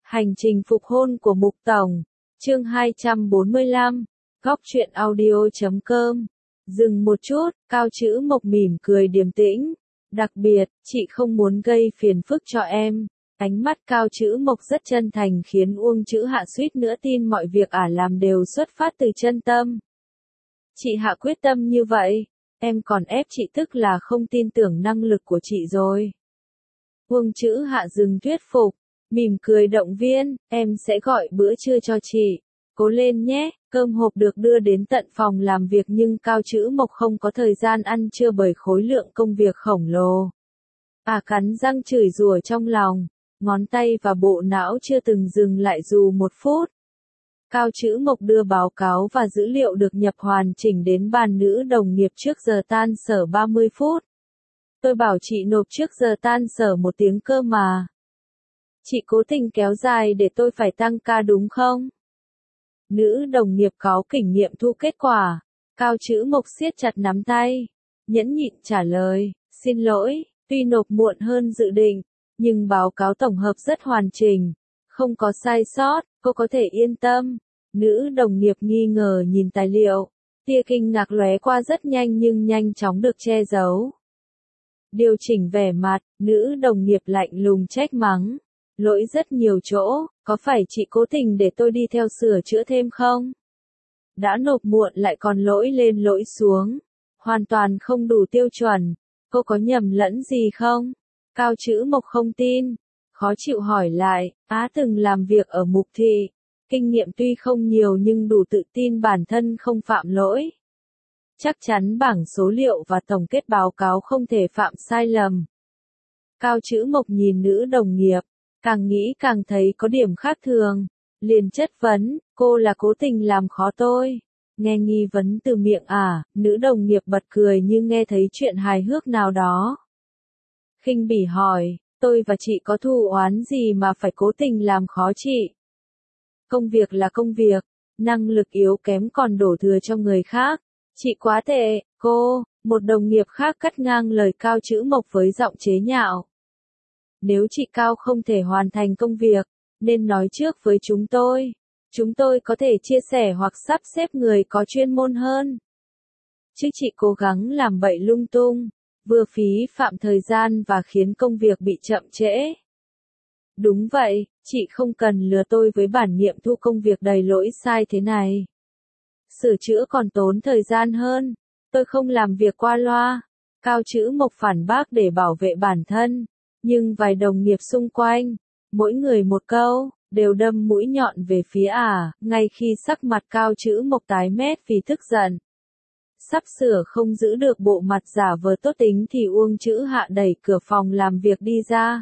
Hành trình phục hôn của Mục Tổng, chương 245, góc truyện audio.com. Dừng một chút, Cao Chữ Mộc mỉm cười điềm tĩnh. Đặc biệt, chị không muốn gây phiền phức cho em. Ánh mắt Cao Chữ Mộc rất chân thành khiến Uông Chữ Hạ suýt nữa tin mọi việc ả làm đều xuất phát từ chân tâm. Chị Hạ quyết tâm như vậy, em còn ép chị tức là không tin tưởng năng lực của chị rồi. Uông Chữ Hạ dừng thuyết phục, mỉm cười động viên, em sẽ gọi bữa trưa cho chị. Cố lên nhé, cơm hộp được đưa đến tận phòng làm việc nhưng Cao Chữ Mộc không có thời gian ăn trưa bởi khối lượng công việc khổng lồ. Cắn răng chửi rủa trong lòng, ngón tay và bộ não chưa từng dừng lại dù một phút. Cao Chữ Mộc đưa báo cáo và dữ liệu được nhập hoàn chỉnh đến bàn nữ đồng nghiệp trước giờ tan sở 30 phút. Tôi bảo chị nộp trước giờ tan sở 1 tiếng cơ mà. Chị cố tình kéo dài để tôi phải tăng ca đúng không? Nữ đồng nghiệp có kinh nghiệm thu kết quả. Cao Chữ Mộc siết chặt nắm tay, nhẫn nhịn trả lời, xin lỗi, tuy nộp muộn hơn dự định, nhưng báo cáo tổng hợp rất hoàn chỉnh, không có sai sót, cô có thể yên tâm. Nữ đồng nghiệp nghi ngờ nhìn tài liệu, tia kinh ngạc lóe qua rất nhanh nhưng nhanh chóng được che giấu. Điều chỉnh vẻ mặt, nữ đồng nghiệp lạnh lùng trách mắng. Lỗi rất nhiều chỗ, có phải chị cố tình để tôi đi theo sửa chữa thêm không? Đã nộp muộn lại còn lỗi lên lỗi xuống. Hoàn toàn không đủ tiêu chuẩn. Cô có nhầm lẫn gì không? Cao Chữ Mộc không tin. Khó chịu hỏi lại, từng làm việc ở Mục Thị. Kinh nghiệm tuy không nhiều nhưng đủ tự tin bản thân không phạm lỗi. Chắc chắn bảng số liệu và tổng kết báo cáo không thể phạm sai lầm. Cao Chữ Mộc nhìn nữ đồng nghiệp, càng nghĩ càng thấy có điểm khác thường, liền chất vấn, cô là cố tình làm khó tôi. Nghe nghi vấn từ miệng nữ đồng nghiệp bật cười như nghe thấy chuyện hài hước nào đó. Khinh bỉ hỏi, tôi và chị có thù oán gì mà phải cố tình làm khó chị? Công việc là công việc, năng lực yếu kém còn đổ thừa cho người khác. Chị quá tệ, cô, một đồng nghiệp khác cắt ngang lời Cao Chữ Mộc với giọng chế nhạo. Nếu chị Cao không thể hoàn thành công việc, nên nói trước với chúng tôi. Chúng tôi có thể chia sẻ hoặc sắp xếp người có chuyên môn hơn. Chứ chị cố gắng làm bậy lung tung, vừa phí phạm thời gian và khiến công việc bị chậm trễ. Đúng vậy, chị không cần lừa tôi với bản nghiệm thu công việc đầy lỗi sai thế này. Sửa chữa còn tốn thời gian hơn, tôi không làm việc qua loa. Cao Chữ Mộc phản bác để bảo vệ bản thân, nhưng vài đồng nghiệp xung quanh, mỗi người một câu, đều đâm mũi nhọn về phía ngay khi sắc mặt Cao Chữ Mộc tái mét vì tức giận. Sắp sửa không giữ được bộ mặt giả vờ tốt tính thì Uông Chữ Hạ đẩy cửa phòng làm việc đi ra.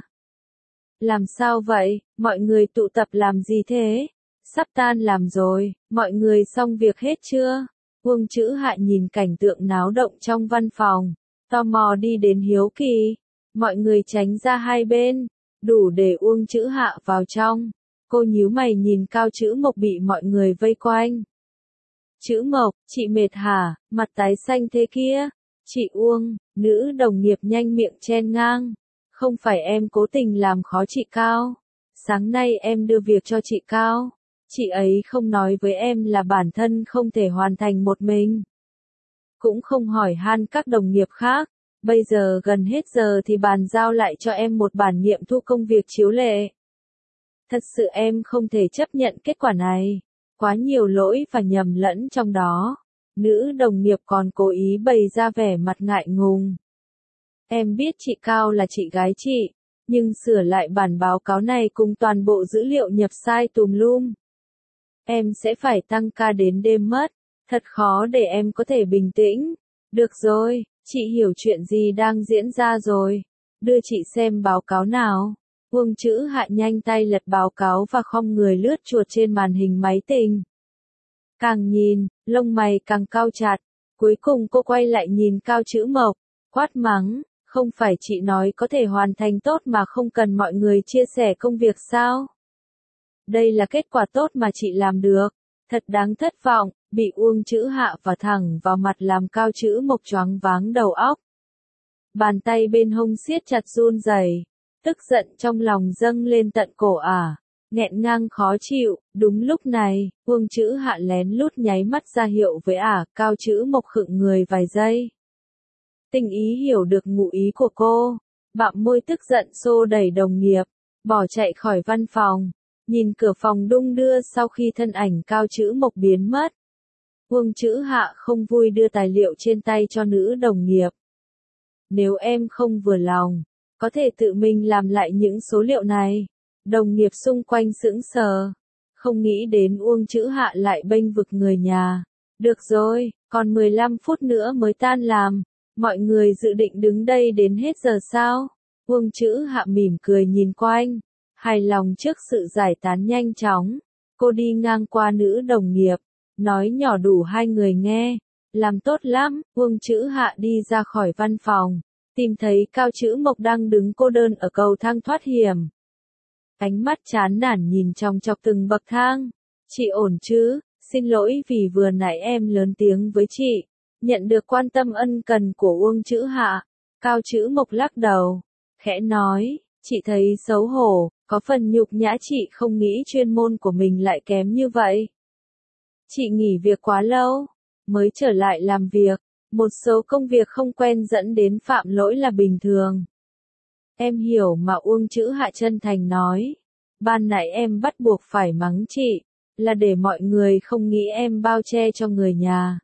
Làm sao vậy, mọi người tụ tập làm gì thế? Sắp tan làm rồi, mọi người xong việc hết chưa? Uông Chữ Hạ nhìn cảnh tượng náo động trong văn phòng, tò mò đi đến hiếu kỳ. Mọi người tránh ra hai bên, đủ để Uông Chữ Hạ vào trong. Cô nhíu mày nhìn Cao Chữ Mộc bị mọi người vây quanh. Chữ Mộc, chị mệt hả, mặt tái xanh thế kia? Chị Uông, nữ đồng nghiệp nhanh miệng chen ngang. Không phải em cố tình làm khó chị Cao. Sáng nay em đưa việc cho chị Cao. Chị ấy không nói với em là bản thân không thể hoàn thành một mình. Cũng không hỏi han các đồng nghiệp khác. Bây giờ gần hết giờ thì bàn giao lại cho em một bản nghiệm thu công việc chiếu lệ. Thật sự em không thể chấp nhận kết quả này. Quá nhiều lỗi và nhầm lẫn trong đó. Nữ đồng nghiệp còn cố ý bày ra vẻ mặt ngại ngùng. Em biết chị Cao là chị gái chị, nhưng sửa lại bản báo cáo này cùng toàn bộ dữ liệu nhập sai tùm lum. Em sẽ phải tăng ca đến đêm mất. Thật khó để em có thể bình tĩnh. Được rồi, chị hiểu chuyện gì đang diễn ra rồi. Đưa chị xem báo cáo nào. Uông Chữ Hạ nhanh tay lật báo cáo và khom người lướt chuột trên màn hình máy tính. Càng nhìn, lông mày càng cau chặt. Cuối cùng cô quay lại nhìn Cao Chữ Mộc, quát mắng, không phải chị nói có thể hoàn thành tốt mà không cần mọi người chia sẻ công việc sao? Đây là kết quả tốt mà chị làm được. Thật đáng thất vọng, bị Uông Chữ Hạ và thẳng vào mặt làm Cao Chữ Mộc choáng váng đầu óc. Bàn tay bên hông siết chặt run rẩy, tức giận trong lòng dâng lên tận cổ nghẹn ngang khó chịu. Đúng lúc này, Uông Chữ Hạ lén lút nháy mắt ra hiệu với Cao Chữ Mộc khựng người vài giây. Tinh Ý hiểu được ngụ ý của cô, bặm môi tức giận xô đẩy đồng nghiệp, bỏ chạy khỏi văn phòng, nhìn cửa phòng đung đưa sau khi thân ảnh Cao Chữ Mộc biến mất. Uông Chữ Hạ không vui đưa tài liệu trên tay cho nữ đồng nghiệp. Nếu em không vừa lòng, có thể tự mình làm lại những số liệu này. Đồng nghiệp xung quanh sững sờ, không nghĩ đến Uông Chữ Hạ lại bênh vực người nhà. Được rồi, còn 15 phút nữa mới tan làm, mọi người dự định đứng đây đến hết giờ sao? Uông Chữ Hạ mỉm cười nhìn quanh, hài lòng trước sự giải tán nhanh chóng. Cô đi ngang qua nữ đồng nghiệp, nói nhỏ đủ hai người nghe. Làm tốt lắm. Uông Chữ Hạ đi ra khỏi văn phòng, tìm thấy Cao Chữ Mộc đang đứng cô đơn ở cầu thang thoát hiểm. Ánh mắt chán nản nhìn chòng chọc từng bậc thang. Chị ổn chứ? Xin lỗi vì vừa nãy em lớn tiếng với chị. Nhận được quan tâm ân cần của Uông Chữ Hạ, Cao Chữ Mộc lắc đầu, khẽ nói, chị thấy xấu hổ, có phần nhục nhã. Chị không nghĩ chuyên môn của mình lại kém như vậy. Chị nghỉ việc quá lâu, mới trở lại làm việc, một số công việc không quen dẫn đến phạm lỗi là bình thường. Em hiểu mà. Uông Chữ Hạ chân thành nói, ban nãy em bắt buộc phải mắng chị, là để mọi người không nghĩ em bao che cho người nhà.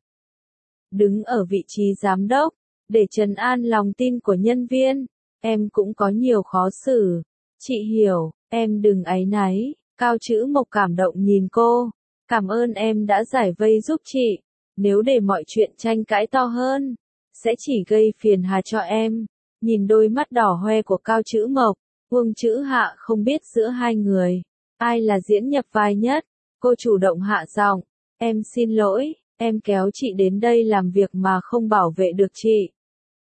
Đứng ở vị trí giám đốc, để trấn an lòng tin của nhân viên, em cũng có nhiều khó xử. Chị hiểu, em đừng áy náy. Cao Chữ Mộc cảm động nhìn cô, cảm ơn em đã giải vây giúp chị. Nếu để mọi chuyện tranh cãi to hơn, sẽ chỉ gây phiền hà cho em. Nhìn đôi mắt đỏ hoe của Cao Chữ Mộc, Uông Chữ Hạ không biết giữa hai người, ai là diễn nhập vai nhất. Cô chủ động hạ giọng, em xin lỗi, em kéo chị đến đây làm việc mà không bảo vệ được chị.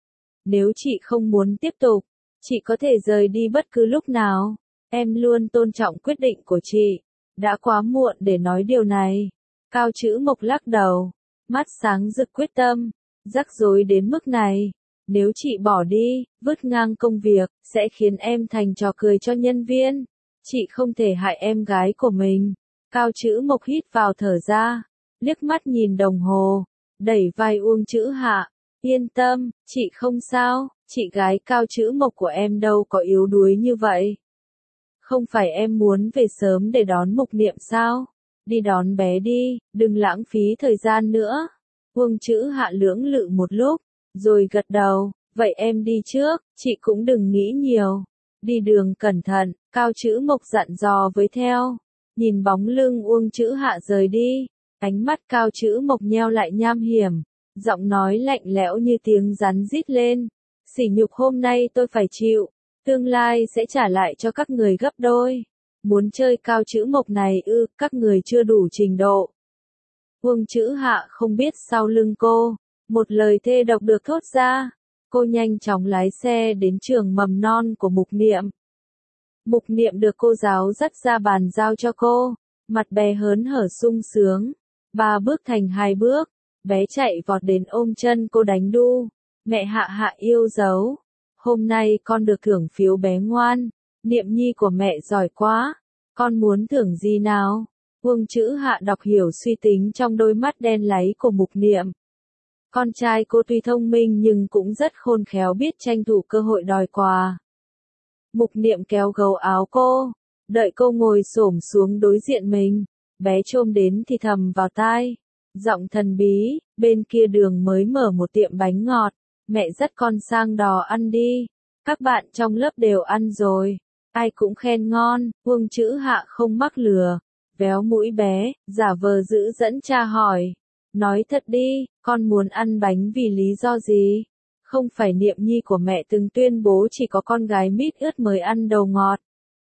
Nếu chị không muốn tiếp tục, chị có thể rời đi bất cứ lúc nào. Em luôn tôn trọng quyết định của chị. Đã quá muộn để nói điều này. Cao Chữ Mộc lắc đầu, mắt sáng rực quyết tâm. Rắc rối đến mức này, nếu chị bỏ đi, vứt ngang công việc, sẽ khiến em thành trò cười cho nhân viên. Chị không thể hại em gái của mình. Cao Chữ Mộc hít vào thở ra, liếc mắt nhìn đồng hồ, đẩy vai Uông Chữ Hạ. Yên tâm, chị không sao, chị gái Cao Chữ Mộc của em đâu có yếu đuối như vậy. Không phải em muốn về sớm để đón Mục Niệm sao? Đi đón bé đi, đừng lãng phí thời gian nữa. Uông Chữ Hạ lưỡng lự một lúc, rồi gật đầu, vậy em đi trước, chị cũng đừng nghĩ nhiều. Đi đường cẩn thận, Cao Chữ Mộc dặn dò với theo. Nhìn bóng lưng Uông Chữ Hạ rời đi, ánh mắt Cao Chữ Mộc nheo lại nham hiểm, giọng nói lạnh lẽo như tiếng rắn rít lên. Sỉ nhục hôm nay tôi phải chịu, tương lai sẽ trả lại cho các người gấp đôi. Muốn chơi Cao Chữ Mộc này ư? Các người chưa đủ trình độ. Uông Chữ Hạ không biết sau lưng cô, một lời thê độc được thốt ra. Cô nhanh chóng lái xe đến trường mầm non của Mục Niệm. Mục Niệm được cô giáo dắt ra bàn giao cho cô, mặt bé hớn hở sung sướng. 3 bước thành 2 bước, bé chạy vọt đến ôm chân cô đánh đu. Mẹ Hạ Hạ yêu dấu. Hôm nay con được thưởng phiếu bé ngoan. Niệm nhi của mẹ giỏi quá. Con muốn thưởng gì nào? Uông Chữ Hạ đọc hiểu suy tính trong đôi mắt đen láy của Mục Niệm. Con trai cô tuy thông minh nhưng cũng rất khôn khéo, biết tranh thủ cơ hội đòi quà. Mục Niệm kéo gấu áo cô, đợi cô ngồi xổm xuống đối diện mình, bé chôm đến thì thầm vào tai, giọng thần bí, bên kia đường mới mở một tiệm bánh ngọt, mẹ dắt con sang đó ăn đi. Các bạn trong lớp đều ăn rồi, ai cũng khen ngon. Uông Chữ Hạ không mắc lừa, véo mũi bé, giả vờ giữ dẫn cha hỏi, nói thật đi, con muốn ăn bánh vì lý do gì? Không phải Niệm nhi của mẹ từng tuyên bố chỉ có con gái mít ướt mới ăn đồ ngọt.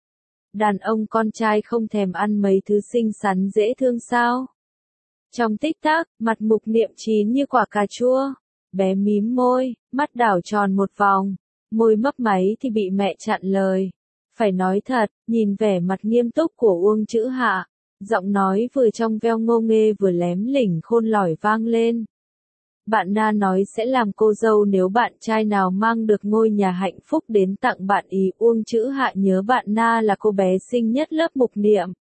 Đàn ông con trai không thèm ăn mấy thứ xinh xắn dễ thương sao? Trong tích tắc, mặt Mục Niệm chín như quả cà chua. Bé mím môi, mắt đảo tròn một vòng, môi mấp máy thì bị mẹ chặn lời. Phải nói thật, nhìn vẻ mặt nghiêm túc của Uông Chữ Hạ, giọng nói vừa trong veo ngô nghê vừa lém lỉnh khôn lỏi vang lên. Bạn Na nói sẽ làm cô dâu nếu bạn trai nào mang được ngôi nhà hạnh phúc đến tặng bạn ý. Uông Chữ Hạ nhớ bạn Na là cô bé xinh nhất lớp Mục Niệm.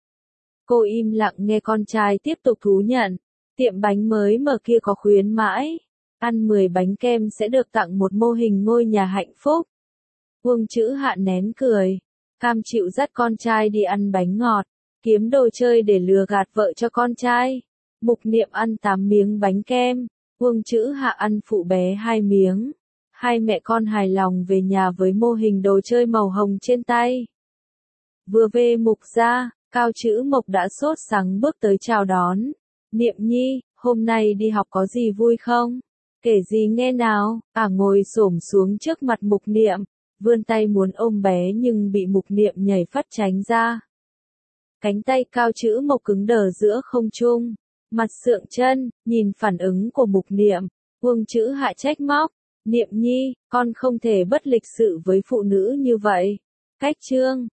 Cô im lặng nghe con trai tiếp tục thú nhận. Tiệm bánh mới mở kia có khuyến mãi. Ăn 10 bánh kem sẽ được tặng một mô hình ngôi nhà hạnh phúc. Uông Chữ Hạ nén cười. Cam chịu dắt con trai đi ăn bánh ngọt. Kiếm đồ chơi để lừa gạt vợ cho con trai. Mục Niệm ăn 8 miếng bánh kem. Uông Chữ Hạ ăn phụ bé 2 miếng. Hai mẹ con hài lòng về nhà với mô hình đồ chơi màu hồng trên tay. Vừa về Mục ra, Cao Chữ Mộc đã sốt sắng bước tới chào đón. Niệm nhi, hôm nay đi học có gì vui không? Kể gì nghe nào? Ngồi xổm xuống trước mặt Mục Niệm, vươn tay muốn ôm bé nhưng bị Mục Niệm nhảy phắt tránh ra. Cánh tay Cao Chữ Mộc cứng đờ giữa không trung, mặt sượng chân, nhìn phản ứng của Mục Niệm, Uông Chữ Hạ trách móc. Niệm nhi, con không thể bất lịch sự với phụ nữ như vậy. Cách chương